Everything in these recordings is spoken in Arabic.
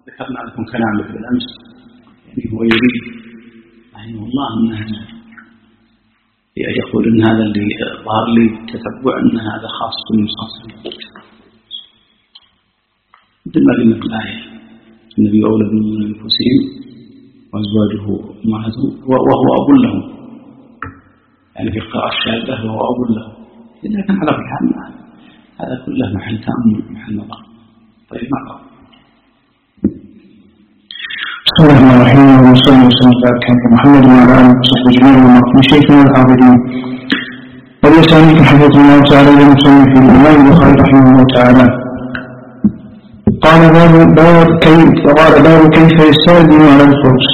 ذكرنا لكم كلامه بالأمس، يعني هو يريد رحمه الله أنه يقول إن هذا اللي ظهر لي تتبع أن هذا خاص بالمصاصر مثل ما قلنا في الآية النبي أولى بأنفسهم وأزواجه أمهاتهم وهو أب لهم، يعني في القراءة الشاذة وهو أب لهم، لكن على كل حال هذا كله محل تأمل محل نظر. طيب معه بسم الله الرحمن الرحيم وصلى الله وسلم على محمد وعلى آله وصحبه أجمعين ومن شيخنا الحافظين وليسألك حفظه الله تعالى يمتون في الإمام البخاري رحمه الله تعالى. قال باب كيف يستأذن على الفرس.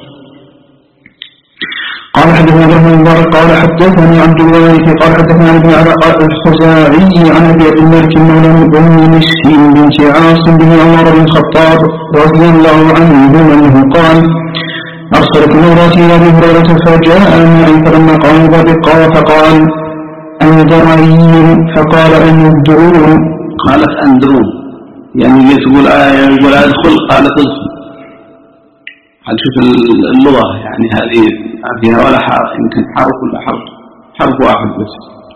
قال حدثنا ابن المبارك قال حدثني عبد الوارث قال حدثنا ابن علاء الخزاعي عن ابي عبد الملك مولى ام مسكين بنت عاصم بن عمر بن الخطاب رضي الله عنه انه قال ارسلت مراتي الى ابي هريره فجاء معي فلما قام بابقا فقال اندرعي فقال اندرون. قالت اندرون يعني تقول يقول ادخل قالت ادخل. هل شوف اللغة يعني هذه فيها ولا حرف، يمكن حرف ولا حرف واحد بس.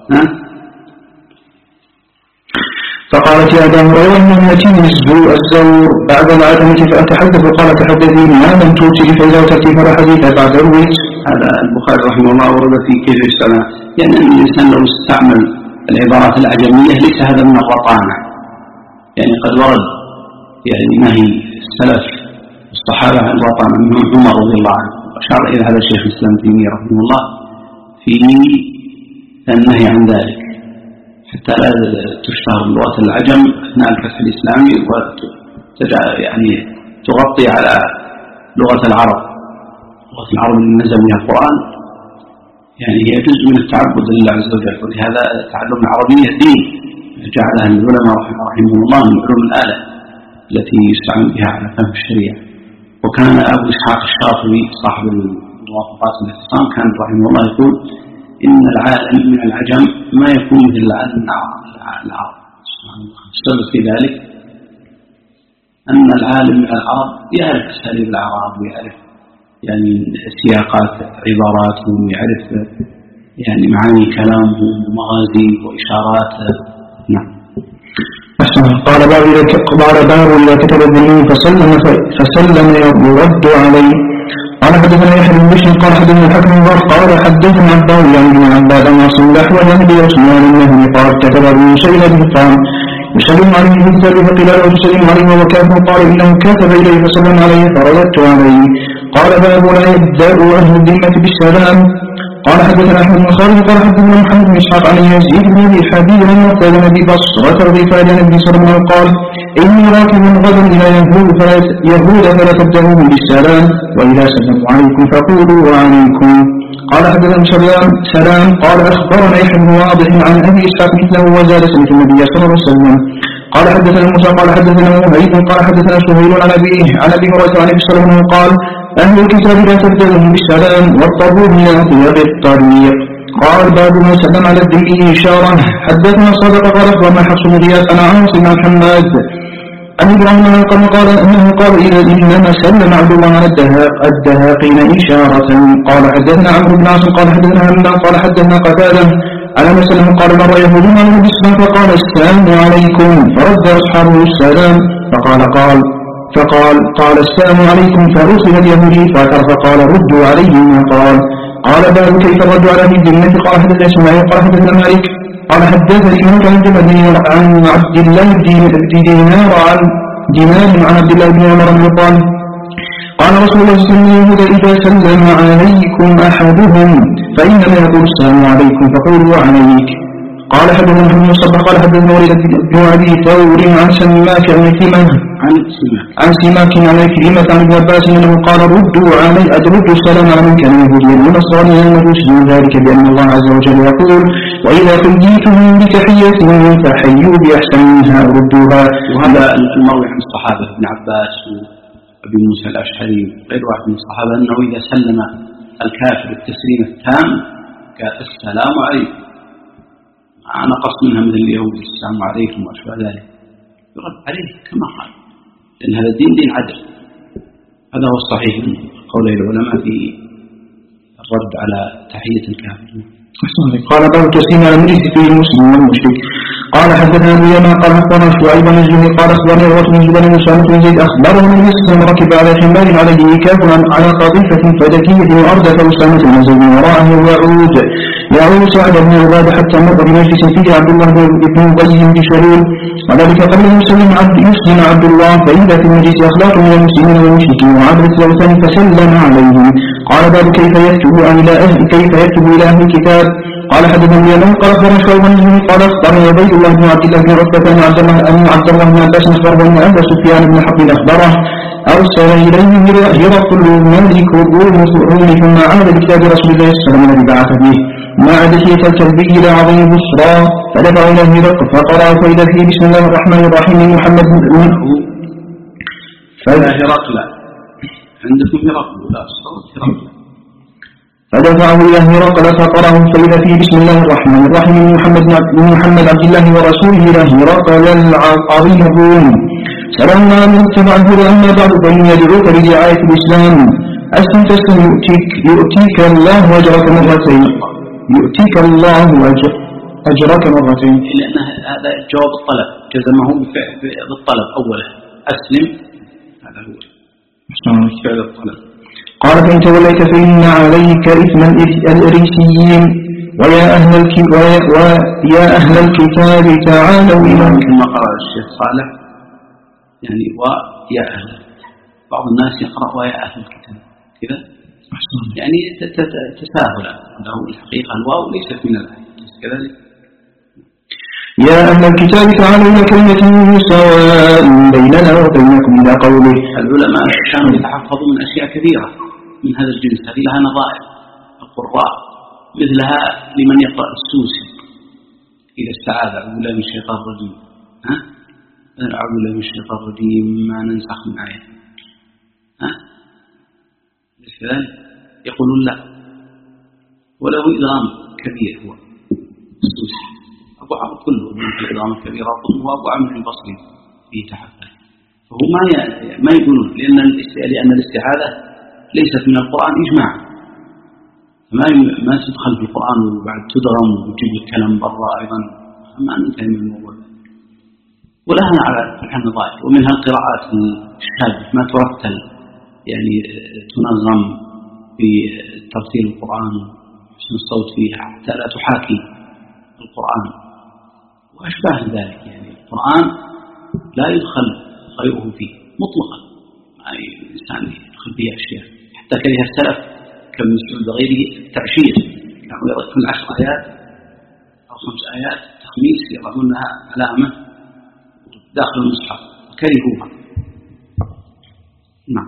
فقالت يا أبا هريرة إنه يأتيني الزور بعد العتمة فأتحدث وقال تحدثي ما لم توتي فإذا تأتي فلا حديث بعد الرويت. هذا البخاري رحمه الله ورد في كيف يستمع، يعني أن الإنسان لو استعمل العبارات العجمية ليس هذا من الرطانة، يعني قد ورد يعني نهي السلف الصحابة عن الوطن منهم عمر رضي الله عنه، وأشار إلى هذا الشيخ الإسلام تيمية رحمه الله في النهي عن ذلك حتى لا تشتهر لغة العجم أثناء الفتح الإسلامي يعني تغطي على لغة العرب. لغة العرب اللي نزل بها القرآن يعني هي جزء من التعبد لله عز وجل، ولهذا تعلم العربية دين جعلها العلماء رحمهم الله من علوم الآلة التي يستعمل بها على فهم الشريعة. وكان أبو إسحاق الشاطبي صاحب الموافقات والاعتصام كان رحمه الله يقول إن العالم من العجم ما يكون مثل العرب. السبب في ذلك أن العالم من العرب يعرف أساليب العرب ويعرف يعني سياقات عباراتهم ويعرف يعني معاني كلامهم ومغازي وإشارات. نعم. قال باب إذا كتب الذنين فسلم يرد عليه. قال حدثنا يحيى بن بشر قال حدثنا الحكم قال حدثنا عباد يعني بن عباد واصل الأحوال عن ابي عثمان انه قال كتب ابن سئل به قال يسلم عليه بالكتاب فقيل له تسلم عليه وهو كافر قال انه كتب اليه فسلم عليه فرددت عليه. قال باب لا يبدا اهل الذمه بالسلام. قال حدثنا احمد بن خالد قال حدثنا محمد بن اسحاق عن يزيد بن ابي حبيب لما كان ببصره الرفاع عن ابن سلمة قال اني راكب غدا الى يهود فلا تبدأوهم بالسلام واذا سلموا عليكم فقولوا وعليكم. قال حدثنا سلام قال اخبرنا يحيى بن واضح عن ابي اسحاق مثله وزاد سمعت النبي صلى الله عليه وسلم. قال حدثنا موسى قال حدثنا وهيب قال حدثنا سهيل عن ابي هريره عن ابي سلمة قال أهل الكتاب لا تبدأهم بالسلام واضطروهم إلى طياب الطريق. قال باب ما سلم على الذمي إشارة. حدثنا صدق قال أخبرنا حفص بن غياث عن عاصم عن حماد عن إبراهيم قال أنه قال إنما سلم عبد الله على الدهاقين إشارة. قال حدثنا عمرو بن عاصم قال حدثنا همام قال حدثنا قتادة على ما سلم قال مر يهود على الإسلام فقال السلام عليكم فرد أصحابه السلام فقال السلام عليكم فرسل اليهودي فقال ردوا عليه ما قال باب كيف الرد على الذمة. قال حدثنا اسماعيل قال حدثنا مالك قال حدثني مالك عن عبد الله دينار عن عبد الله بن عمر بن قال قال رسول الله صلى الله عليه وسلم إذا سلم عليكم أحدهم فإنما يقول السلام عليكم فقولوا عليك. قال حدثنا محمد بن صباح قال حدثنا وليد بن ابي ثور عن سماك عن سماك عن كلمة عن ابن عباس انه قال ردوا السلام على من كان يهوديا ونصرانيا ومجوسا ذلك بان الله عز وجل يقول واذا حييتم بتحية فحيوا باحسن منها ردوها. وهذا المروي عن الصحابه ابن عباس وابي موسى الاشعري غير واحد من الصحابه انه اذا سلم الكافر التسليم التام قال السلام عليكم نقص منها مثل اليهود السلام عليكم وأشبه ذلك يرد عليه كما قال لأن هذا الدين دين عدل. هذا هو الصحيح من قول العلماء في الرد على تحية الكافر. قال باب تسليم على المجلس فيه المسلم والمشرك. قال حدثنا ابن يمان قال اخبرنا شعيب بن الزهري قال اخبرني عروة بن زبير بن اسامة بن زيد اخبره النبي صلى الله عليه وسلم ركب على حمار عليه وكاف على قطيفة فدكية واردف اسامة بن زيد وراءه يعود سعد بن عبادة حتى مر بمجلس فيه عبد الله بن ابي بن سلول وذلك قبل يسلم عبد الله فإذا في المجلس اخلاق من المسلمين والمشركين وعبد الثلاثين فسلم عليهم. قال باب كيف يكتب الى اهل الكتاب. قال حدثنا اليمن قال اخبرنا شعيب بن الزهري قال اخبرني عبيد الله بن عبد الله بن عتبة ان عبد الله بن عباس اخبره ان ابا سفيان بن حرب اخبره ارسل اليه هرقل ملك الروم ثم عاد بكتاب رسول الله صلى الله عليه وسلم الذي بعث به مع دحية الكلبي الى عظيم بصرى فدفع الى هرقل فقرأ فاذا فيه بسم الله الرحمن الرحيم محمد هرقل عندكم هرقل لا هرقل فدفعه إلى هرقل فقرأه فإذا فيه بسم الله الرحمن الرحيم من محمد عبد الله ورسوله إلى هرقل العظيم الروم سلام على من اتبع الهدى أما بعد فإن يدعوك لرعاية الإسلام أسلم تسلم يؤتيك الله أجرك مرتين لأن هذا جواب الطلب جزمه بالطلب أولا أسلم هذا هو فعل الطلب. قال فإن توليت فإن عليك إثم الإريسيين ويا أهل الكتاب تعالوا إلى كما قرأ الشيخ صالح يعني ويا أهل بعض الناس يقرأ ويا أهل الكتاب كذا يعني تساهل له الحقيقة الواو ليست من الآية كذلك. يا أهل الكتاب تعالوا إلى كلمة سواء بيننا وبينكم إلى قوله. العلماء كانوا يتحفظون من أشياء كثيرة من هذا الجنس هذه لها نظائر القراء مثلها لمن يقرأ السوسي إذا استعاذ أعوذ بالله من الشيطان الرجيم أعوذ بالله من الشيطان الرجيم ما ننسخ من آية يقولون لا وله إدغام كبير هو السوسي أبو عمرو كله من الإدغام الكبير وأبو عمرو البصري في تحفظ فهو ما يقولون لأن الاستعاذة ليست من القرآن إجماعا ما تدخل في القرآن وبعد تدغم وتجيب الكلام برا أيضا ما ننتهي من الموضوع ولها على النظائر ومنها القراءات الشاذة ما ترتل يعني تنظم بترتيل القرآن حسن الصوت فيها حتى لا تحاكي القرآن وأشباه ذلك. يعني القرآن لا يدخل غيره فيه مطلقا ما الإنسان يدخل فيه أشياء حتى كره السلف كم مسعود وغيره التعشير كانوا يضعون 10 آيات أو 5 آيات تخميس يضعونها علامة داخل المصحف وكرهوها. نعم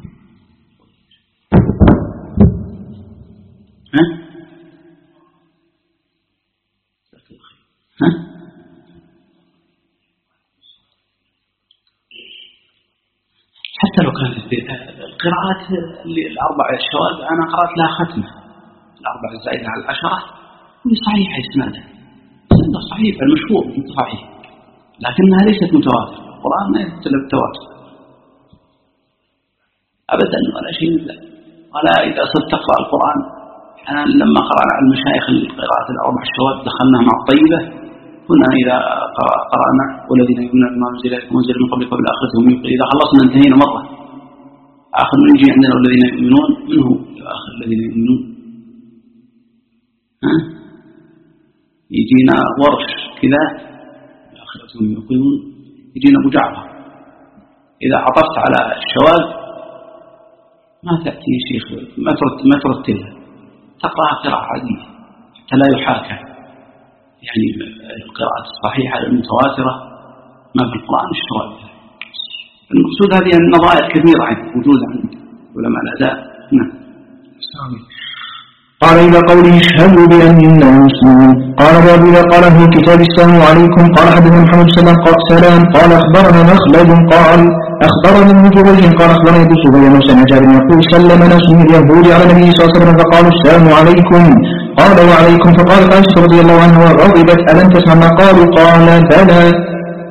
حتى لو كانت القراءات الأربع الشواذ أنا قرأت لها ختمة الأربع الزائدة على 10 وهي صحيحة إسنادها صحيح المشهور صحيح لكنها ليست متواترة. القرآن ما يختلف بالتواتر أبدا ولا شيء مثله. ولا إذا صرت تقرأ القرآن أنا لما قرأنا على المشايخ القراءة الأربع الشواذ دخلناها مع الطيبة كنا إذا قرأنا والذين يؤمنون بما أنزل من قبلك وبالآخرة هم يوقنون إذا خلصنا انتهينا مرة آخر من يجي عندنا والذين يؤمنون منه آخر الذين يؤمنون يجينا ورش كذا الآخرة هم يوقنون يجينا أبو جعفر. إذا عطفت على الشواذ ما تأتي شيخ ما ترتلها تقرأها قراءة عادية حتى لا يحاكى يعني القراءة الصحيحة المتواترة ما في القرآن الشواذ. المقصود هذه النظائر كثيرة موجودة عند علماء الأداء. نعم. قال إلى قوله اشهدوا بأننا مسلمون. قال باب إذا قال أهل الكتاب السلام عليكم. قال حدثنا محمد سلام قال أخبرنا مخلد قال أخبرنا ابن جريج قال أخبرنا ابن سبيان وسمع جابر يقول سلم ناس من اليهود على النبي صلى الله عليه وسلم فقالوا السلام عليكم. قال وعليكم. فقالت عائشة رضي الله عنها وغضبت ألم تسمع ما قالوا؟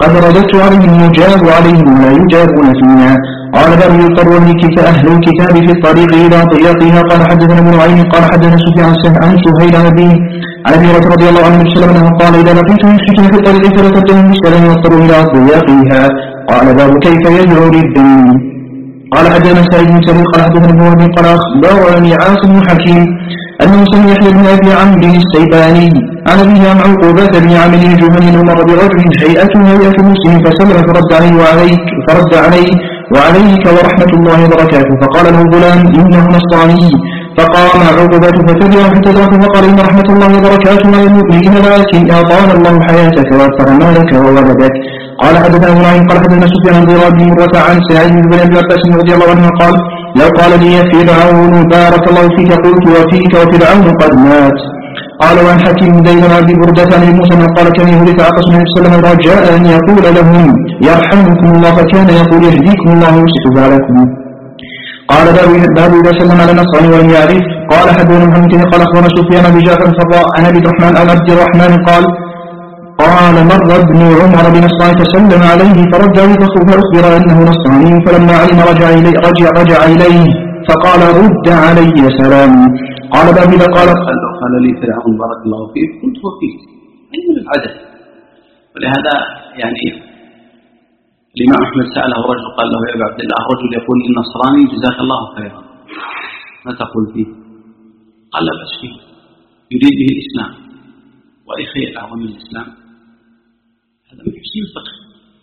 قد رددت عليهم يجاب عليهم ولا يجابون فينا. قال باب يضطر أهل الكتاب في الطريق إلى ضيقها. قال حدثنا ابن نعيم قال حدثنا سفيان عن سهيل عن أبي هريرة رضي الله عنه وسلم قال إذا لقيتم المشركين في الطريق فلا تبدأوا بالسلام واضطروا إلى ضيقها. قال باب كيف يدعو للدين. قال حدثنا سعيد بن سعيد قال حدثنا ابن وهب قال أخبرني عاصم بن حكيم أنه سمع يحيى بن أبي عمرو السيباني عن أبيه عن عقبة بن عامر الجهني مر برجل هيئة مسلم فسلم فرد عليه وعليك ورحمة الله وبركاته. فقال له الغلام إنه نصراني. فقام عقبة فتبعه فتدرك فقال إن رحمة الله وبركاته لا يموت بهم ولكن أطال الله حياتك وأكثر مالك وولدك. قال حدثنا نعيم قال حدثنا سفيان عن ضراب بن مرة عن سعيد بن أبي عباس رضي الله عنه قال لو قال لي فرعون بارك الله فيك قلت وفيك وفرعون قد مات. قال وعن حكيم دين عبد بردة عن موسى قال كان يهلك عقص النبي صلى الله عليه وسلم رجاء أن يقول لهم يرحمكم الله فكان يقول يهديكم الله ويصلح بالكم. قال باب إذا سلم على نصراني ولم يعرف. قال حدثنا محمد قال أخبرنا سفيان بن جعفر الفراء عن أبي الرحمن قال مر ابن عمر بنصراني فسلم عليه فرد عليه فأخبر أنه نصراني فلما علم رجع إليه فقال رد علي سلام. قال باب إذا قال لي فرعون بارك الله فيك قلت وفيك أي من العدد. ولهذا يعني الإمام أحمد سأله رجل قال له يا أبا عبد الله رجل يقول للنصراني جزاك الله خيرا ما تقول فيه؟ قال لا بأس فيه يريد به الإسلام وأي خير أعظم من الإسلام. هذا من حسن الفقه.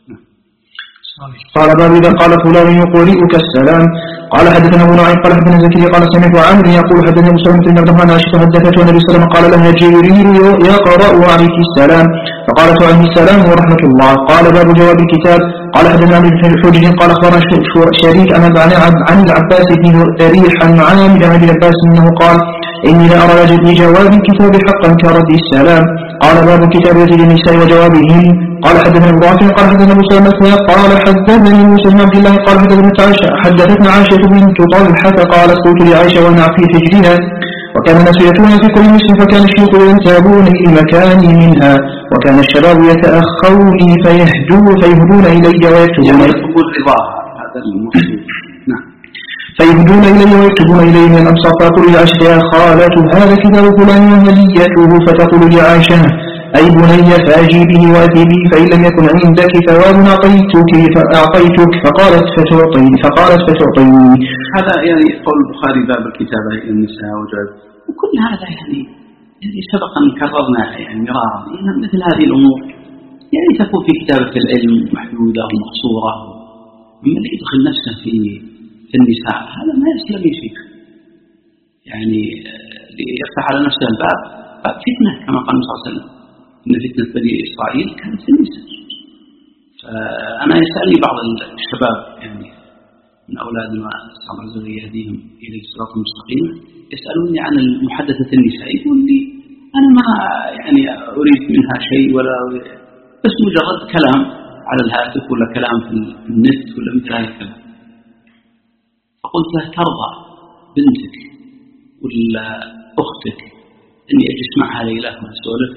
قال باب إذا قال فلان يقرئك السلام. قال حدثنا ابو نعيم قال حدثنا زكريا قال سمعت عمرو يقول حدثنا مسلم بن عبد الرحمن عائشة حدثته النبي صلى الله عليه وسلم قال لها جبريل يقرأ عليك السلام فقالت عليه السلام ورحمة الله. قال باب جواب الكتاب. قال حدثنا عن ابن الحجر قال أخبرنا شريك عن العباس بن ريح عن عامر عن ابن عباس أنه قال إني لا أرى لجواب الكتاب حقا كرد السلام. قال باب كتاب يزيد النساء وجوابهم. قال حدثنا ابن رافع قال حدثنا موسى المثنى قال حدثني موسى بن عبد الله قال حدثتنا عائشة بنت طلحة قالت قلت لعائشة وانا في حجرها وكان الناس يأتون في كل مسلم فكان الشيوخ ينتابون إلى مكاني منها وكان الشباب يتأخوني فيهدون إلي ويكتبون هذا المقصود. نعم. فيهدون إلي ويكتبون إلي من الأمصار فأقول لعائشة يا خالة هذا كتاب فلان وهليته فتقول لعائشة أي بني فأجي به وأتي به فإن لم يكن عندك ثواب أعطيتك فقالت فتعطيني. هذا يعني قول البخاري باب الكتابة إلى النساء وجواب وكل هذا يعني سبق أن كررناها يعني مرارا مثل هذه الأمور يعني تكون في كتابة العلم محدودة ومقصورة. من اللي يدخل نفسه في النساء هذا ما يسلم شيء يعني يفتح على نفسه الباب فتنة كما قال صلى الله عليه وسلم إن فتنة بني إسرائيل كانت في النساء. فأنا يسألني بعض الشباب يعني من أولادنا صلى الله عليه وسلم يهديهم إلى الصراط المستقيم يسألوني عن المحدثة النساء يقول لي أنا ما يعني أريد منها شيء ولا بس مجرد كلام على الهاتف ولا كلام في النت ولا مثل هذا الكلام. فقلت له ترضى بنتك ولا أختك أني أجلس معها ليلة وأسولف؟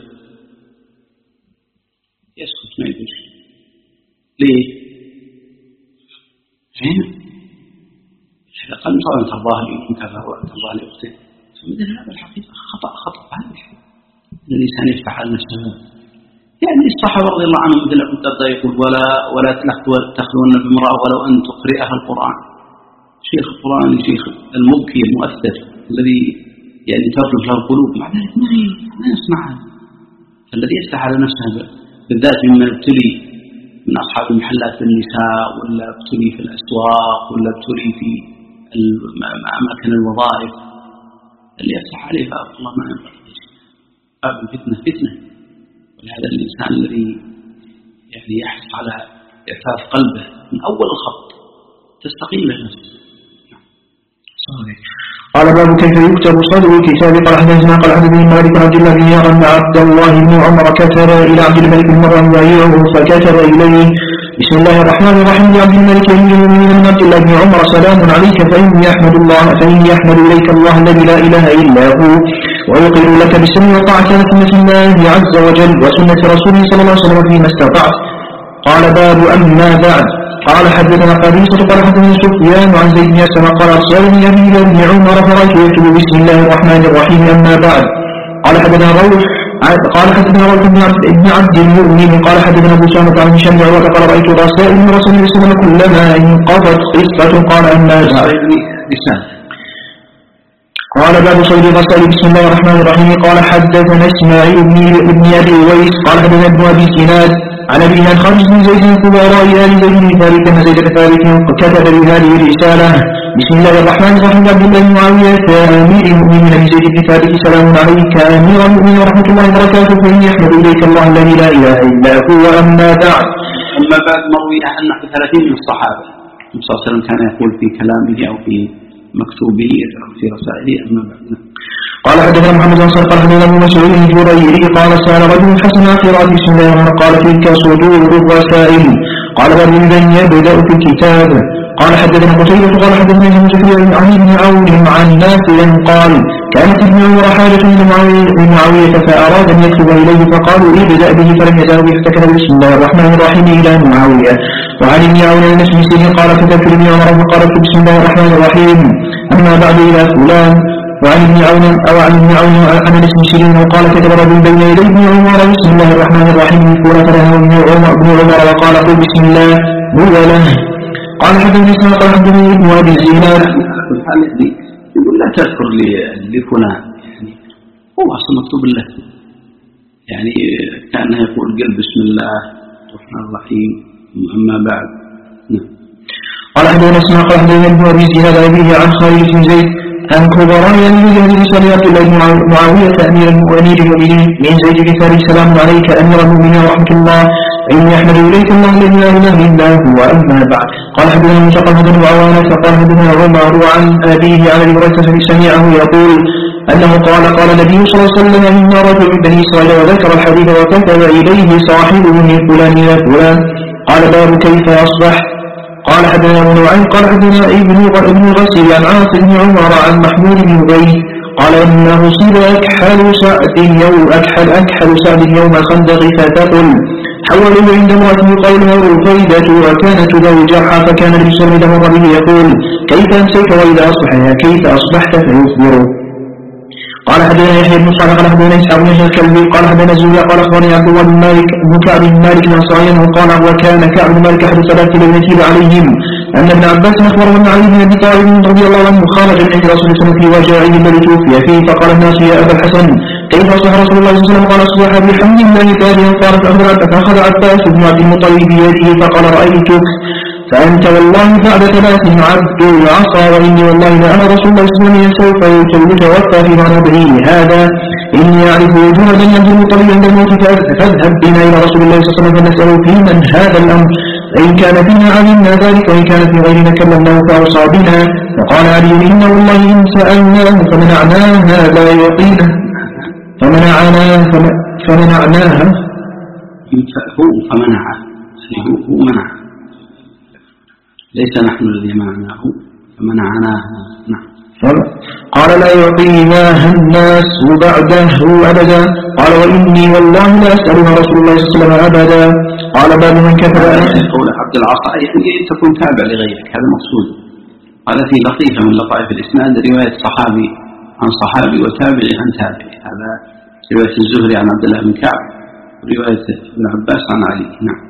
يسكت ما يقول شيء. ليه؟ هنا إذا قال طبعا ترضاه لي يمكن كذا وترضاه لأختك فمثل هذا الحقيقة خطأ هذا الشيء أن الإنسان يفتح على نفسه. يعني الصحابة رضي الله عنهم مثل ابن الدرداء يقول ولا تخلون بامرأة ولو أن تقرئها القرآن. شيخ القرآن شيخ المبكي المؤثر الذي يعني ترجف له القلوب مع ذلك ما يسمعها. فالذي يفتح على نفسه بالذات ممن ابتلي من أصحاب المحلات النساء ولا ابتلي في الأسواق ولا ابتلي في أماكن الوظائف اللي يفتح عليه باب الله ما ينبغي باب فتنة. ولهذا الإنسان الذي يعني يحرص على إعفاف قلبه من أول الخط تستقيم له نفسه. قال باب كيف يكتب صدر الكتاب. قال حدثنا قال حدثني مالك عبد الله بن يار أن عبد الله بن عمر كتب إلى عبد الملك بن مروان يبايعه فكتب إليه بسم الله الرحمن الرحيم لعبد الملك أمير المؤمنين من عبد الله بن عمر سلام عليك فإني أحمد إليك الله الذي لا إله إلا هو ويقر لك بسم وطاعة سنة الله عز وجل وسنة رسوله صلى الله عليه وسلم فيما استطعت. قال باب أما بعد. قال حدثنا قبيصة قال حدثنا سفيان عن زيد بن أسلم قال أرسلني أبي إلى ابن عمر فرأيت يكتب بسم الله الرحمن الرحيم أما بعد. قال حدثنا روح بن عبد المؤمن قال حدثنا أبو سامة عن هشام بن عروة قال رأيت رسائل من رسول الله صلى الله عليه وسلم كلما انقضت قصة قال أما بعد. قال باب صيد الرسائل بسم الله الرحمن الرحيم. قال حدثنا اسماعيل بن أبي ويس قال حدثنا ابن أبي سناد عن أبي عن خالد بن زيد الكبراء آل زيد بن ثابت أن زيد بن ثابت كتب بهذه الرسالة بسم الله الرحمن الرحيم عبد الله بن معاوية أمير المؤمنين أبي زيد بن ثابت سلام عليك أمير المؤمنين ورحمة الله وبركاته فإني أحمد إليك الله الذي لا إله إلا هو أما بعد. أما بعد مروي عن نحو 30 من الصحابة النبي صلى الله عليه وسلم كان يقول في كلامه أو في مكتوبه أو في رسائله أما بعد. قال حدثنا محمد بن صالح قال حدثنا ابو مسعود الجريري قال سأل رجل حسن قراءة بسم الله الرحمن قال تلك صدور الرسائل. قال باب من يبدأ في الكتاب. قال حدثنا قتيبة قال حدثنا ابن سفيان عن ابن عون عن نافع قال كانت ابن عمر حاجة لمعاوية فأراد أن يكتب إليه فقالوا ابدأ به فلم يزال فكتب بسم الله الرحمن الرحيم إلى معاوية. وعن ابن عون عن نفس مسلم قال كتبت لابن عمر فقالت بسم الله الرحمن الرحيم أما بعد إلى فلان. وعن ابن عون عن اسم سيرين وقال كتب رجل بين يدي ابن عمر بسم الله الرحمن الرحيم فلان فله ابن عمر وقال قل بسم الله هو له. قال حدثني اسماعيل قال حدثني ابن ابي زينب يقول لا تذكر لفلان يعني هو اصلا مكتوب له يعني كانه يقول قل بسم الله الرحمن الرحيم اما بعد. قال حدثني اسماعيل قال حدثني ابن ابي زينب ابيه عن خالد بن زيد عن كبراء يمين رسالة عبد الله بن معاوية أمير المؤمنين من زيد بن ثابت سلام عليك أمير المؤمنين ورحمة الله إني أحمد إليك الله الذي لا إله إلا هو أما بعد. قال حدثنا منتقى بن عوانة قال حدثنا عمر عن أبيه عن أبي هريرة سمعه يقول أنه قال النبي صلى الله عليه وسلم إن رجل من بني إسرائيل وذكر الحديث وكتب إليه صاحبه من فلان إلى فلان. قال باب كيف أصبح. قال حدثنا ابن نعيم قال حدثنا ابن غسيل عن عاصم بن عمر عن محمود بن زيد قال انه اصيب اكحل سعد يوم الخندق فتقل حولوا عند امرأة قولها رفيدة وكانت زوجها فكان الرسول مر به يقول كيف امسيت واذا اصبح كيف اصبحت فيخبره. قال حدثنا يحيى بن صالح قال حدثنا اسحاق بن الكلبي قال حدثنا الزهري قال اخبرني عبد الله بن مالك بن كعب بن مالك الانصاري قال وكان كعب بن مالك احد ثلاثه الذين يتيب عليهم ان ابن عباس اخبره ان علي بن ابي طالب رضي الله عنه خرج من عند رسول الله في وجاعه الذي توفي فيه فقال الناس يا ابا الحسن كيف اصبح رسول الله صلى الله عليه وسلم؟ قال اصبح بحمد الله تابعا صارت فاخذ عباس بن عبد المطلب بيده فقال رايتك فأنت والله بعد 3 عبد العصا وإني والله لأنا رسول الله صلى الله عليه وسلم سوف يتوفى في مرضه هذا إني أعرف وجوه بني عبد المطلب عند الموت فاذهب بنا إلى رسول الله صلى الله عليه وسلم فنسأله في من هذا الأمر فإن كان فينا علمنا ذلك وإن كان في غيرنا كلمناه فأوصى بنا. فقال علي إن والله إن سألناه فمنعناها لا يعطينا فمنعناها هو منع ليس نحن الذي منعناه فمنعناها. نعم. قال لا يعطيناها الناس بعده أبدا. قال وإني والله لا أسألها رسول الله صلى الله عليه وسلم أبدا. قال باب من كفر قول عبد العصا يعني تكون تابع لغيرك هذا مقصود. هذا في لطيفة من لطائف الإسناد رواية صحابي عن صحابي وتابعي عن تابعي. هذا رواية الزهري عن عبد الله بن كعب ورواية ابن عباس عن علي. نعم.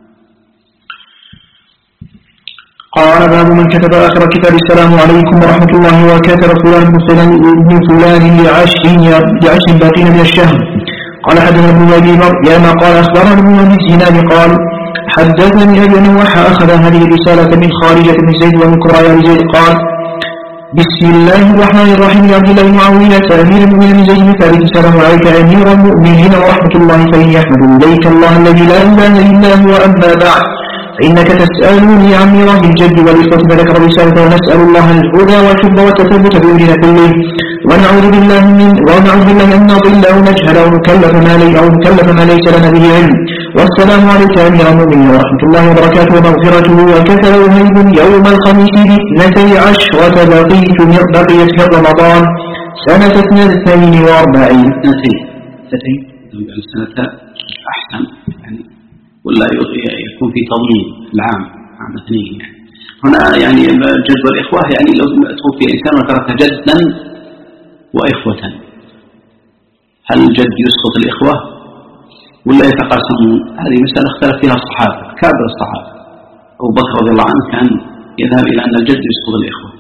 قال باب من كتب آخر كتاب السلام عليكم ورحمة الله وكتب فلان بن فلان لعشر باقين من الشهر. قال حدثنا ابن أبي مريم قال أخبرنا ابن أبي زينب قال حدثني أبي نوح أخذ هذه الرسالة من خارجة بن زيد ومن كرايا زيد قال بسم الله الرحمن الرحيم عبد الله بن معاوية أمير المؤمنين زيد بن ثابت السلام عليك أمير المؤمنين ورحمة الله فإني أحمد إليك الله الذي لا إله إلا هو أما بعد إنك تسألني عن ميراث الجد والإخوة فذكر رسالة ونسأل الله الهدى والحب والتثبت بأمرنا كله ونعوذ بالله أن نضل أو نجهل أو نكلف ما ليس لنا به علم. والسلام عليك أمير المؤمنين ورحمة الله وبركاته ومغفرته. وكتب وهيب يوم الخميس ب12 بقيت من رمضان سنة 42 سنة أحسن يعني ولا يكون في تضمين العام عام اثنين يعني. هنا يعني الجد والإخوة يعني لو توفي إنسان وترك جدا وإخوة، هل الجد يسقط الإخوة ولا يتقاسمون؟ هذه مسألة اختلف فيها الصحابة، كابر الصحابة أبو بكر رضي الله عنه كان يذهب إلى أن الجد يسقط الإخوة،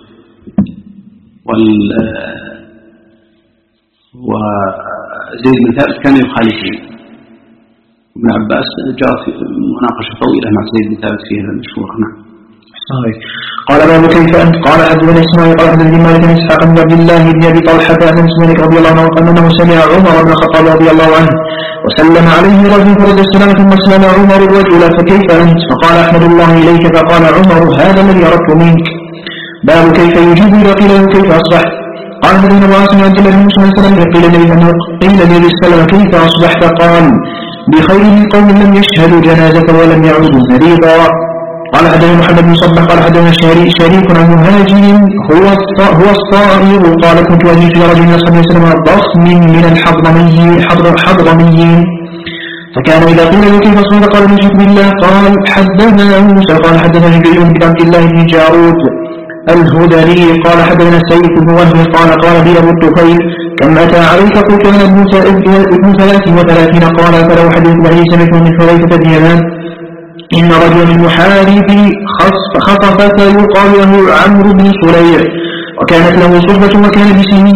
وزيد بن ثابت كان يخالفه. ابن عباس جرت مناقشة طويلة مع زيد بن ثابت في هذا المشهور. نعم. قال باب كيف أنت؟ قال حدثنا إسماعيل قال حدثني مالك بن إسحاق بن عبد الله بن أبي طلحة عن أنس مالك رضي الله عنه أنه سمع عمر بن الخطاب رضي الله عنه وسلم عليه رجل فرد السلام ثم سلم عمر الرجل فكيف أنت؟ فقال أحمد الله إليك. فقال عمر هذا الذي أردت منك. باب كيف يجيب إذا قيل له كيف أصبحت؟ قال حدثنا واسم عبد الله بن مسلم قيل النبي السلام كيف أصبحت؟ قال بخير من قوم لم يشهدوا جنازة ولم يعودوا مريضا. قال حدثنا محمد بن صبح قال حدثنا شريك عن مهاجر هو الصائغ قال كنت أجلس إلى رجل صلى الله عليه وسلم ضخم من الحضرميين فكان إذا قيل له كيف أصبحت قال نشهد بالله. قال حدثنا موسى قال حدثنا جرير بن عبد الله بن جارود الهذلي قال حدثنا سيد بن وهب قال لي أبو الطفيل كم أتى عليك؟ قلت أنا ابن 33 قال فلو حدث به سمعت من حذيفة بن يمان إن رجلا من محارب خطفة يقال له عمرو بن سليع وكانت له صحبة وكان بسني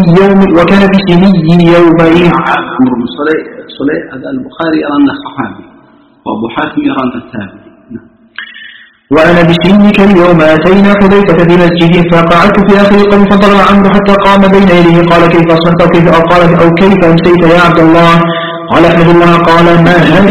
يومئذ. عمرو بن سليع هذا البخاري يرى أنه صحابي وأبو حاتم يرى أنه تابعي. وأنا بسنك اليوم أتينا حذيفة بمسجد فقعدت في آخر القوم فضرب عمرو حتى قام بين يديه قال كيف أصبحت أو كيف أمسيت يا عبد الله؟ قال أحمد الله. قال ما هل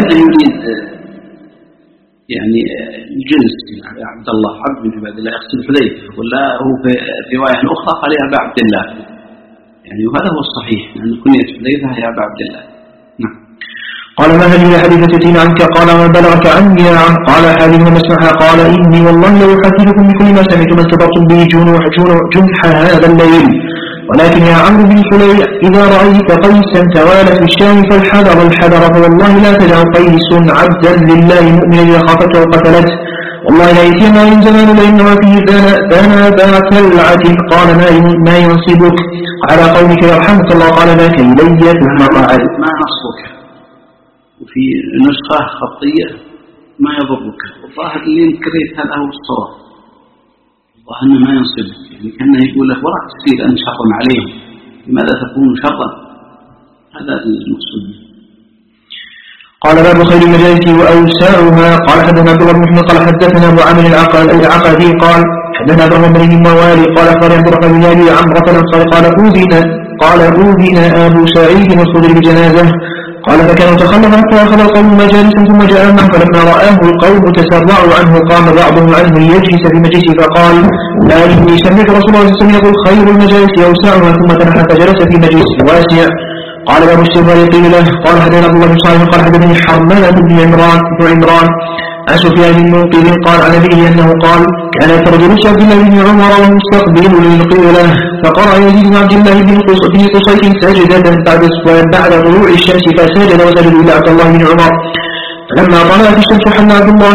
يعني الجنس يا عبد الله عبد من عباد الله يقصد حذيفة ولا هو في رواية أخرى قال يا أبا عبد الله يعني، وهذا هو الصحيح لأن كنية حذيفة يا أبا عبد الله. نعم. قال ما هل هي حديثة عنك؟ قال ما بلغك عني يا عم؟ قال حديث مسمعها. قال إني والله لو أحدثكم بكل ما سمعت ما استطعتم به جنح هذا الليل. ولكن يا عمرو بن سليع إذا رأيت قيسا توالى في الشام فالحذر فوالله لا تدع قيس عبدا لله مؤمنا إذا خافته وقتلته والله لا يتيما من زمان لأنما فيه دنا ذات العة. قال ما ينصبك على قومك يرحمك الله؟ قال ذاك إلي ثم قعد. ما نصبك وفي نسخة خطية ما يضرك. والظاهر اللي انكريت هذا هو الصواب، والله أنه ما ينصبك يعني كأنه يقول لك وراء تصير أن شرا عليهم لماذا تكون شرا؟ هذا المقصود. قال باب خير المجالس وأوسعها. قال حدثنا عبد الله بن محمد قال حدثنا أبو عامر العقدي قال حدثنا عبد الرحمن بن موالي قال أخبرني عبد الرحمن بن أبي عمرو قال أوذن أبو سعيد الخدري بجنازة قال فكان تخلف حتى أخذ القوم مجالسا ثم جاء معه فلما رآه القوم تسرعوا عنه قام بعضهم عنه ليجلس في مجلسه فقال لا إني سمعت رسول الله صلى الله عليه وسلم يقول خير المجالس أوسعها ثم تنحى فجلس في مجلس واسع. قال باب السفر يقيل له. قال حدثنا عبد الله بن صالح قال حدثني حرملة بن عمران عن سفيان بن منقذ قال عن أبيه أنه قال كان يخرج رسل عبد الله بن عمر ومستقبل للقبلة فقرأ يزيد بن عبد الله بن قصيد سجدة بعد طلوع الشمس فسجد وسجد إلى عبد الله بن عمر فلما طلعت الشمس حل عبد الله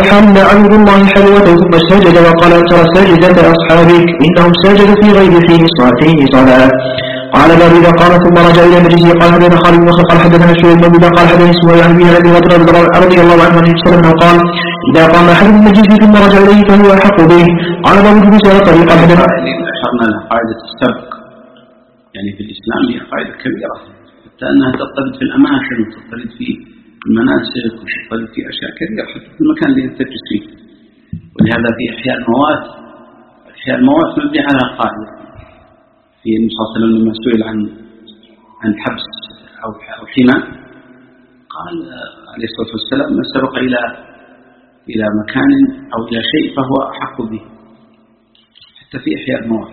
حلوته ثم سجد وقال ترى سجدة أصحابك إنهم سجدوا في غير حين صلاة. قال باب إذا قام ثم رجع إلى مجلسه. قال حدثنا خالد بن قال حدثنا شعيب بن قال حدثني سويد عن أبي هريرة رضي الله عنه عن النبي قال إذا قام أحد من مجلسه ثم رجع إليه فهو أحق به. قال باب في مسألة طريقة حدثنا أشرنا لها قاعدة السبق يعني في الإسلام هي قاعدة كبيرة حتى أنها تضطرد في الأماكن وتضطرد في المناسك وتضطرد في أشياء كثيرة حتى في المكان اللي تجلس فيه. ولهذا في إحياء الموات مبني على قاعدة في النبي صلى الله عليه وسلم لما سئل عن حبس أو حمى قال عليه الصلاة والسلام من سبق إلى مكان أو إلى شيء فهو أحق به حتى في إحياء الموات.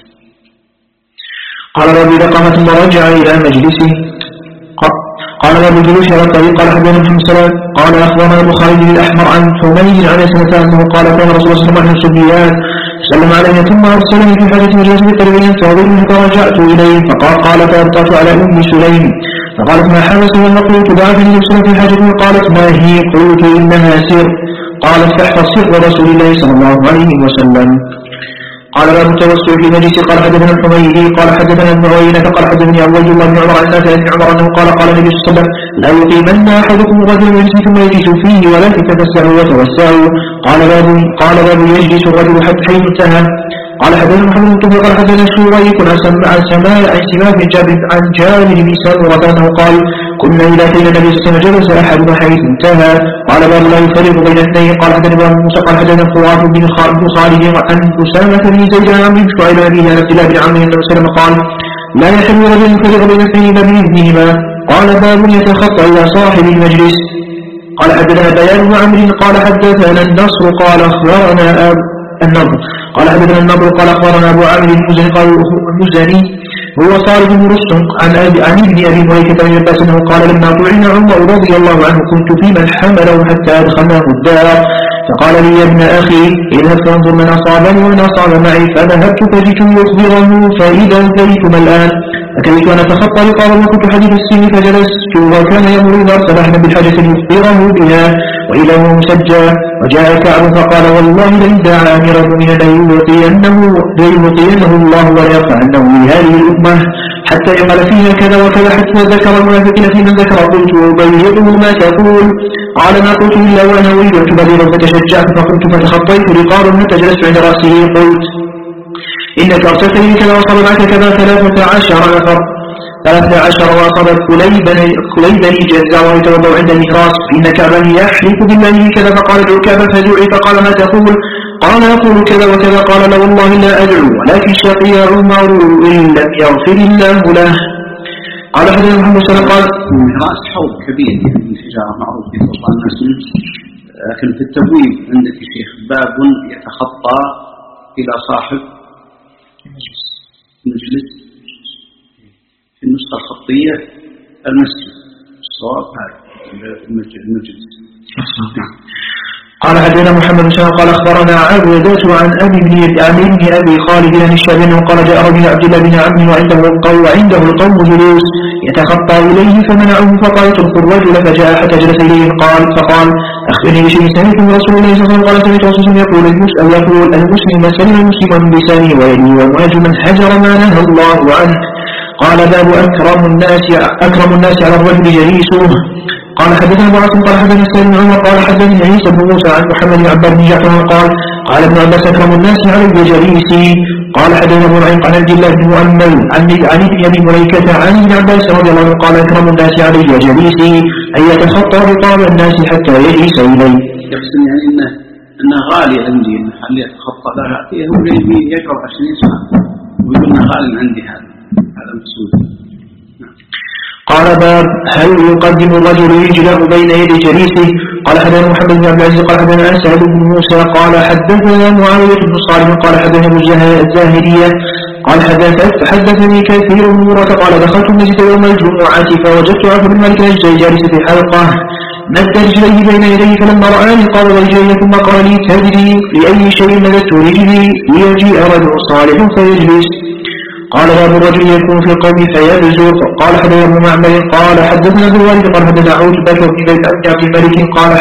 قال باب إذا قام ثم رجع إلى مجلسه. قال باب الجلوس على الطريق. قال حدثنا محمد سلام قال أخبرنا أبو خالد الأحمر عن حميد عن سنة أنه قال كان رسول الله صلى الله عليه وسلم سلم علي ثم أرسلني في حاجة مجلس بطريقين فأظن فرجعت إليه فقال فأبطأت على أم سليم فقالت ما حبسه المقلوب بعثني يبصر في حاجة قالت ما هي قلت إنها سر قالت فاحفظ سر رسول الله صلى الله عليه وسلم. قال باب التوسع في مجلس قال حدثنا الحميدي قال حدثنا ابن عيينة قال حدثني عبد الله بن عمر عن نافع بن عمر انه قال النبي صلى الله عليه وسلم لا يقيمن احدكم غدا المجلس ثم يجلس فيه ولا تتفسحوا وتوسعوا. قال باب يجلس الرجل حتى حيث انتهى. قال حدثنا محمد بن قال حدثنا شريك عن سماع بن جابر عن جابر بن سمرة انه قال كنا إذا أتينا النبي صلى الله عليه وسلم جلس أحدنا حيث انتهى. قال باب لا يفرق بين اثنين. قال حدثنا ابن موسى قال حدثنا فؤاد بن خالد عن أسامة بن زيد عن عمرو بن شعيب عن أبيه عن عبد الله بن عمرو أنه سلم قال لا يحل رجل يفرق بين اثنين بإذنهما. قال باب يتخطى إلى صاحب المجلس. قال حدثنا بيان بن عمرو قال حدثنا النصر قال أخبرنا النضر قال حدثنا النضر قال أخبرنا أبو عامر المزني قال المزني هو صالح بن رستم عن ابن أبي مليكة بن عباس أنه قال لما طعن عمر رضي الله عنه كنت في من حمله حتى أدخلناه الدار فقال لي يا ابن أخي اذهب فانظر من أصابني ومن أصاب معي فذهبت فجئت يخبره فإذا انتهيتم الآن فكرهت أن أتخطى رقابا وكنت حديث السن فجلست وكان يأمر إذا أرسل بالحاجة يخبره بها وإذا هو مسجى. وجاء كعب فقال والله لئن دعا أمير المؤمنين ليعطينه الله وليرفعنه لهذه الأمة حتى يقال فيها كذا وكذا حتى ذكر المنافقين في من ذكر قلت أبلغه ما تقول قال ما قلت إلا وأنا أريد أن تبلغ فتشجعت فقلت فتخطيت رقابا حتى جلست عند رأسه قلت إنك أرسلتني كذا وصل معك كذا 13 نفر 13 وأصابت كليبني جزاء ويتوضأ عند المهراس فإن كعبا يحلف بالله كذا فقال ادعو كعبا فدعي فقال ما تقول قال أقول كذا وكذا قال لا والله لا أدعو ولكن شقي عمر إن لم يغفر الله له. قال حدثنا محمد صلى الله عليه وسلم قال المهراس حوض كبير يعني الحجارة معروف في سلطان الناس لكن في التبويب عندك يا شيخ باب يتخطى إلى صاحب مجلس في النسخة الخطية المسجد الصواب هذا المجلس. قال حدثنا محمد بن قال أخبرنا عبدة عن أبي بن أبي خالد عن الشعبي قال جاء رجل عبد الله بن عمرو وعنده القوم جلوس يتخطى إليه فمنعه فقال اترك الرجل فجاء حتى جلس إليه فقال أخبرني بشيء سمعت من رسول الله صلى الله عليه وسلم قال سمعت رسول الله يقول المسلم سلم المسلم من لسانه ويده والمهاجر من هجر ما نهى الله عنه. قال باب أكرم الناس على الرجل جليسه. قال حدثنا ابو عاصم قال حدثنا سالم بن عمر قال حدثني عيسى بن موسى عن محمد بن عباد بن جعفر قال ابن عباس اكرم الناس علي جليسي. قال حدثنا ابو نعيم عن عبد الله بن مؤمل عن ابن ابي مليكه عن ابن عباس رضي الله عنه قال اكرم الناس علي جليسي ان يتخطى رقاب الناس حتى يجلس اليه. يقصد يعني انه غالي عندي ان خلي يتخطى لا يعطيه هو يقرب عشان يسمع ويقول انه غالي عندي هذا مقصود. قال باب هل يقدم الرجل رجله بين يدي جليسه. قال حدثنا محمد بن عبد العزيز قال حدثنا سعد بن موسى قال حدثنا معاوية بن صالح قال حدثنا الزاهدية قال حدثني كثير من مرة قال دخلت المسجد يوم الجمعة فوجدت عبد بن مالك الأشجعي جالس في حلقة مد رجليه بين يديه فلما رآني قال رجلي ثم قال لي تدري لأي شيء مددت رجلي ليجيء رجل صالح فيجلس. قال باب الرجل يكون في القوم فيبزق. قال حدثنا ابن معمر قال حدثنا ابن الوالد قال حدثنا عتبة بن عبد الملك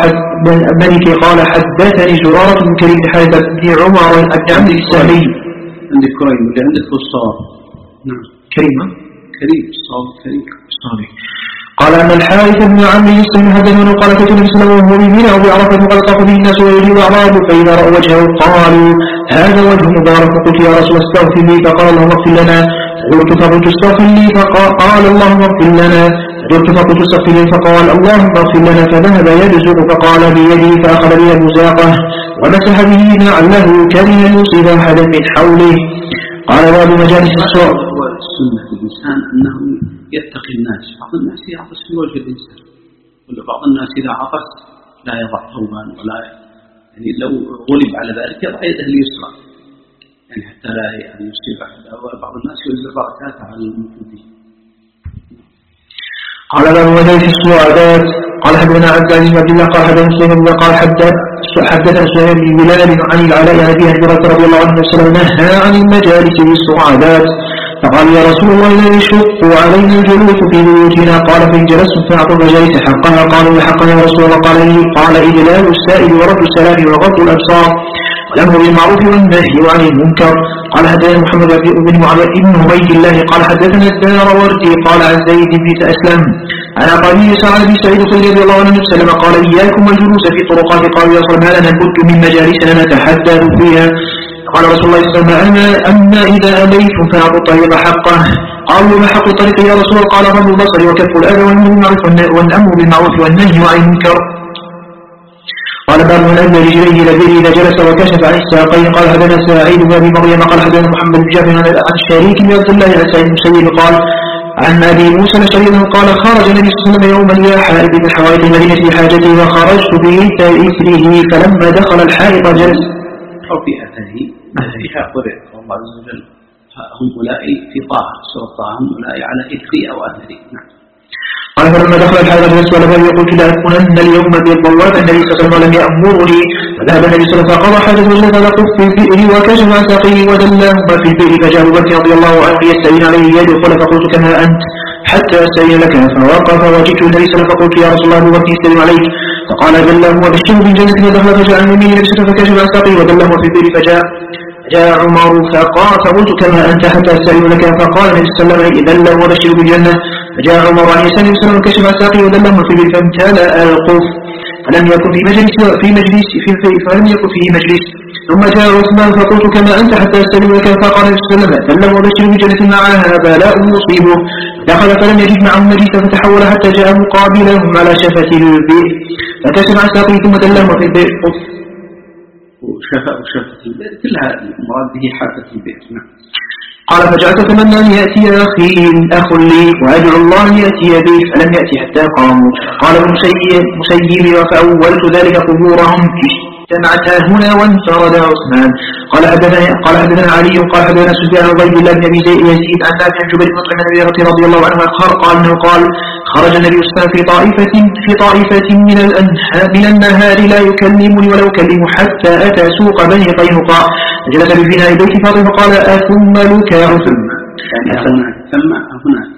قال حدثني زرارة بن كريم بن حارثة بن عمر بن عمرو السهمي. عندك كريم اللي عندك الصواب. نعم كريمة الصواب كريم صالح. قال أن الحارث بن عمرو السهمي حدثنا قال كتب الإسلام وهو بمنى وبعرفة قال طاف به الناس ويلي وأعراب فإذا رأوا وجهه قالوا هذا وجه مبارك. قلت يا رسول استغفر لي فقال اللهم اغفر لنا. قلت فقلت استغفر لي فقال اللهم اغفر لنا. قلت فقلت استغفر لي فقال اللهم اغفر لنا. فذهب يبزق فقال بيدي فأخذ بي المزاقة ومسح به لعله كره يصيب أحدا من حوله. قال باب مجالس السوء. السنة الإنسان أنه يتقي الناس. بعض الناس يعطس في وجه الإنسان وبعض الناس إذا عطس لا يضع ثوبا ولا يعني لو غلب على ذلك يضع يده اليسرى يعني حتى لا يعني يصيب أحد. بعض الناس يوزع بركاته على الموجودين. قال باب مجالس السعادات. قال حدثنا عبد العزيز بن عبد الله قال حدثنا سليمان قال حدثنا سليمان بن بلال عن العلاء عن ابي هريره رضي الله عنه وسلم نهى عن المجالس بالسعادات. فقال يا رسول الله لا يشق علينا الجلوس في بيوتنا قال فإن جلستم فأعطوا الرجالس حقها قالوا وحقا يا رسول الله قال إدلال السائل ورد السلام وغض الأبصار والأمر بالمعروف والنهي عن المنكر. قال حدثنا محمد بن عبيد الله قال حدثنا الدارورقي قال عن زيد بن أسلم عن أبي سعيد رضي الله عنه وسلم قال إياكم والجلوس في الطرقات قالوا يا صلى الله عليه وسلم من مجالسنا نتحدث فيها قال رسول الله صلى الله عليه وسلم أما إذا أميتم فأعطوا الطريق حقه قالوا ما حق الطريق يا رسول الله قال غض البصر وكف الأذى والأمر بالمعروف والنهي عن المنكر. قال باب من أدنى رجليه لبير إذا جلس وكشف عن الساقين قال حدثنا سعيد بن أبي مريم قال حدثنا محمد بن جابر عن الشريك بن عبد الله عن سعيد المسيب قال عن أبي موسى الأشعري قال خرج النبي صلى الله عليه وسلم يوما إلى حائط من حوائط المدينة في حاجته وخرجت بإثره فلما دخل الحائط جلس أو في أثره فيها قرئ الله عز وجل هم أولئك في طه سورة طه هم أولئك على إثري أو أثري. نعم. قال فلما دخل الحائط جلس ولم يقول لا أكونن اليوم بالضواب النبي صلى الله عليه وسلم لم يأمرني فذهب النبي صلى الله عليه وسلم فقضى حاجة وجلس على قف في البئر وكشف عن ساقيه ودلاهما في البئر فجاء أبو بكر رضي الله عنه يستعين عليه يدخل فقلت كما أنت حتى أستعين لك فوقف وجئت النبي صلى الله عليه وسلم فقلت يا رسول الله أبو بكر يستعين عليك فقال دلاه وبشره بالجنة فدخل فجاء عن يمينه نفسه فكشف عن ساقيه ودلاه في البئر فجاء عمر فقال فقلت كما أنت حتى أستعين لك فقال النبي صلى الله عليه وسلم دلاه وبشره بالجنة فجاء عمر عن يساره وسلم وكشف عن ساقيه ودلاه في البئر فامتلأ القف فلم يكن فيه مجلس ثم جاء عثمان فقلت كما أنت حتى أستلم لك فقال النبي صلى الله عليه وسلم دلاه وبشره بالجنة معها بلاء يصيبه دخل فلم يجد معهم مجلسا فتحول حتى جاء مقابلهم على شفة البئر فكشف عن ساقيه ثم دلاه في البئر وشفة البئر كلها المراد به حافة البئر. نعم. قال فجعلت أتمنى أن يأتي أخ لي وأدعو الله أن يأتي بي فلم يأتي حتى قاموا. قال ابن مسيب فأولت ذلك قبورهم اجتمعت هنا وانفرد عثمان. قال حدثنا علي قال حدثنا سفيان عبيد الله بن أبي يزيد عن نافع عن جبير بن مطعم عن أبي رضي الله عنه قال أنه قال خرج النبي صلى الله عليه وسلم في طائفة من النهار لا يكلمني ولا أكلم حتى أتى سوق بني قينقاع فجلس بفناء بيت فاطمة فقال أثم لكاع ثم هناك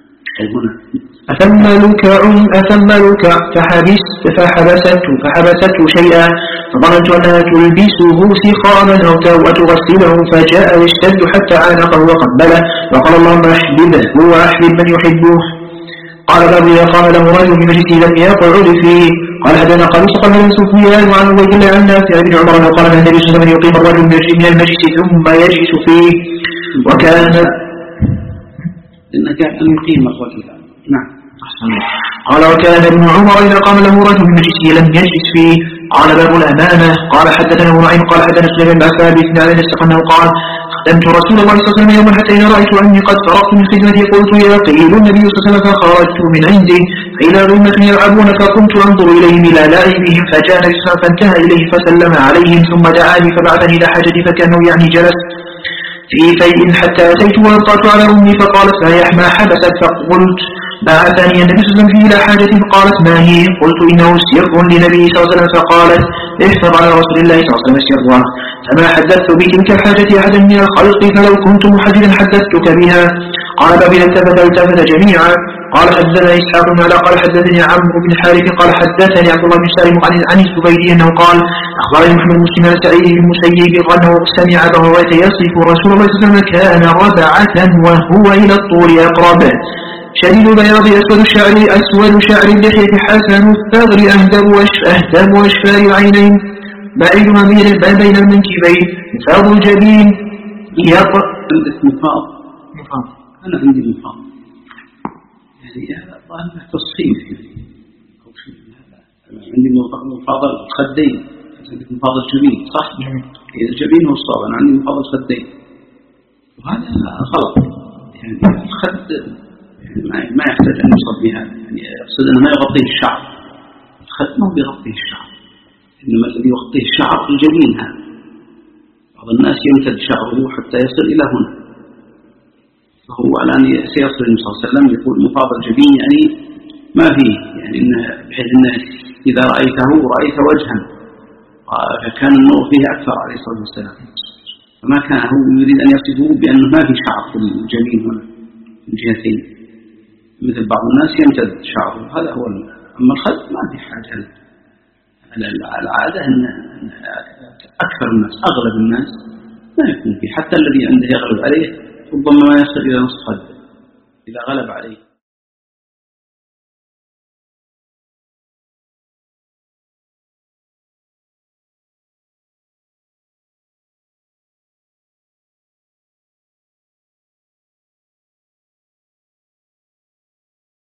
أثم لكاع فحبسته شيئا فظننت أنها تلبسه سخاما أو تغسله فجاء يشتد حتى عانقه وقبله وقال اللهم أحببه وأحبب من يحبه. قال باب إذا قام له رجل في مجلسه لم يقعد فيه. قال حدثنا قابوس قال بن سفيان وعن عبيد الله عن نافع بن عمر أنه قال أن النبي صلى الله عليه وسلم يقيم الرجل من المجلس ثم يجلس فيه وكان إنك أن يقيم الرجل. نعم. قال وكان ابن عمر إذا قام له رجل من مجلسه لم يجلس فيه. قال باب الأمانة. قال حدثنا ابو نعيم قال حدثنا سليمان بن ثابت بن علي أنه قال خدمت رسول الله صلى الله عليه وسلم يوما حتى إذا رأيت أني قد فرغت من خدمتي قلت يا قيل النبي صلى الله عليه وسلم فخرجت من عنده فإلى غمة يلعبون فقمت أنظر إليهم إلى لعبهم فجاء النبي صلى الله عليه وسلم فانتهى إليه فسلم عليهم ثم دعاني فبعثني إلى حاجتي فكانه يعني جلس في شيء حتى أتيت وانطلت على أمي فقالت ما حبست فقلت بعثني النبي صلى الله عليه وسلم إلى حاجتي فقالت ما هي قلت إنه سر لنبي صلى الله عليه وسلم فقالت احفظ على رسول الله صلى الله عليه وسلم سرها فما حدثت بتلك الحاجة أحدا من الخلق فلو كنت محددا حدثتك بها. قال بابي التفت جميعا. قال حدثنا إسحاق بن علاء قال حدثني عمرو بن حارث قال حدثني عبد الله بن سالم عن الزبيدي أنه قال أخبرني محمد مسلم عن سعيد بن المسيب أنه سمع أبا هريرة يصف رسول الله صلى الله عليه وسلم كان ربعة وهو إلى الطور أقرب شديد بياض أسود شعر اللحية حسن الثغر أهدم وأشفار العينين بعيد ما بين المنكبين مفاض الجبين مفاض أنا عندي مفاض يعني ظاهر تصحيح أو شيء هذا عندي مفاض الخدين مفاض الجبين صح؟ الجبين هو الصواب أنا عندي مفاض الخدين وهذا غلط يعني الخد ما يحتاج أن يصب بها يعني أقصد أنه ما يغطيه الشعر الخد ما بيغطيه الشعر إنما الذي يغطيه الشعر الجبين هذا بعض الناس يمتد شعره حتى يصل إلى هنا فهو الآن سيصل النبي صلى الله عليه وسلم يقول مفاض الجبين يعني ما فيه يعني إنه بحيث أنه إذا رأيته رأيت وجها فكان النور فيه أكثر عليه الصلاة والسلام فما كان هو يريد أن يصفه بأنه ما في شعر في الجبين هنا من جهتين مثل بعض الناس يمتد شعره، هذا هو. أما الخد ما في حاجة. العادة أن أكثر الناس أغلب الناس ما يكون فيه، حتى الذي عنده يغلب عليه ربما ما يصل إلى نصف خد إذا غلب عليه.